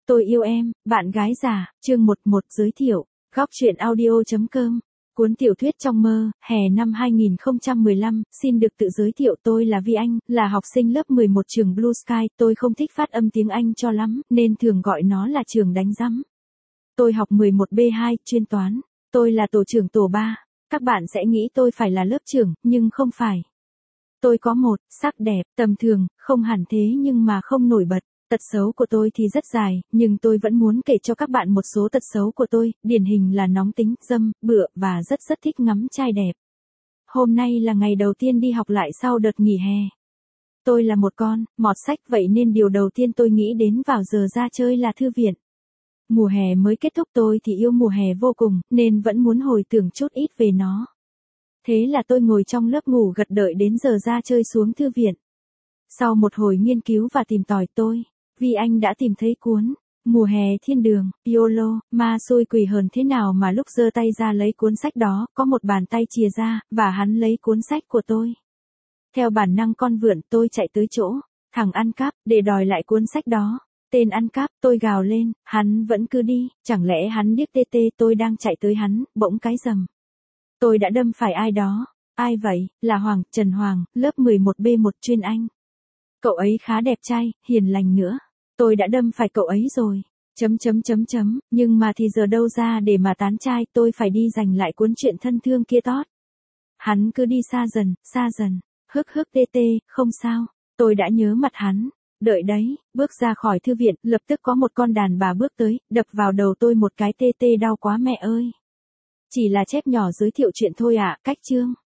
Tôi yêu em, bạn gái già, chương 11 giới thiệu, góc truyện audio.com. Cuốn tiểu thuyết trong mơ, hè năm 2015, xin được tự giới thiệu tôi là Vi Anh, là học sinh lớp 11 trường Blue Sky, tôi không thích phát âm tiếng Anh cho lắm, nên thường gọi nó là trường đánh rắm. Tôi học 11B2, chuyên toán, tôi là tổ trưởng tổ 3, các bạn sẽ nghĩ tôi phải là lớp trưởng, nhưng không phải. Tôi có một, sắc đẹp, tầm thường, không hẳn thế nhưng mà không nổi bật. Tật xấu của tôi thì rất dài, nhưng tôi vẫn muốn kể cho các bạn một số tật xấu của tôi, điển hình là nóng tính, dâm, bựa và rất thích ngắm trai đẹp. Hôm nay là ngày đầu tiên đi học lại sau đợt nghỉ hè. Tôi là một con mọt sách, vậy nên điều đầu tiên tôi nghĩ đến vào giờ ra chơi là thư viện. Mùa hè mới kết thúc, tôi thì yêu mùa hè vô cùng, nên vẫn muốn hồi tưởng chút ít về nó. Thế là tôi ngồi trong lớp ngủ gật đợi đến giờ ra chơi xuống thư viện. Sau một hồi nghiên cứu và tìm tòi Vi Anh đã tìm thấy cuốn Mùa hè thiên đường, YOLO, ma xui quỷ hờn thế nào mà lúc giơ tay ra lấy cuốn sách đó, có một bàn tay chìa ra, và hắn lấy cuốn sách của tôi. Theo bản năng con vượn, tôi chạy tới chỗ thằng ăn cắp, để đòi lại cuốn sách đó. Tên ăn cắp, tôi gào lên, hắn vẫn cứ đi, chẳng lẽ hắn điếc tê tê, tôi đang chạy tới hắn, bỗng cái rầm. Tôi đã đâm phải ai đó. Ai vậy? Là Hoàng, Trần Hoàng, lớp 11B1 chuyên Anh. Cậu ấy khá đẹp trai, hiền lành nữa. Tôi đã đâm phải cậu ấy rồi. Nhưng mà thì giờ đâu ra để mà tán trai, tôi phải đi giành lại cuốn truyện thân thương kia tót. Hắn cứ đi xa dần. Hức tê tê, không sao. Tôi đã nhớ mặt hắn. Đợi đấy, bước ra khỏi thư viện, lập tức có một con đàn bà bước tới, đập vào đầu tôi một cái tê tê đau quá mẹ ơi. Chỉ là chép nhỏ giới thiệu chuyện thôi ạ, cách chương.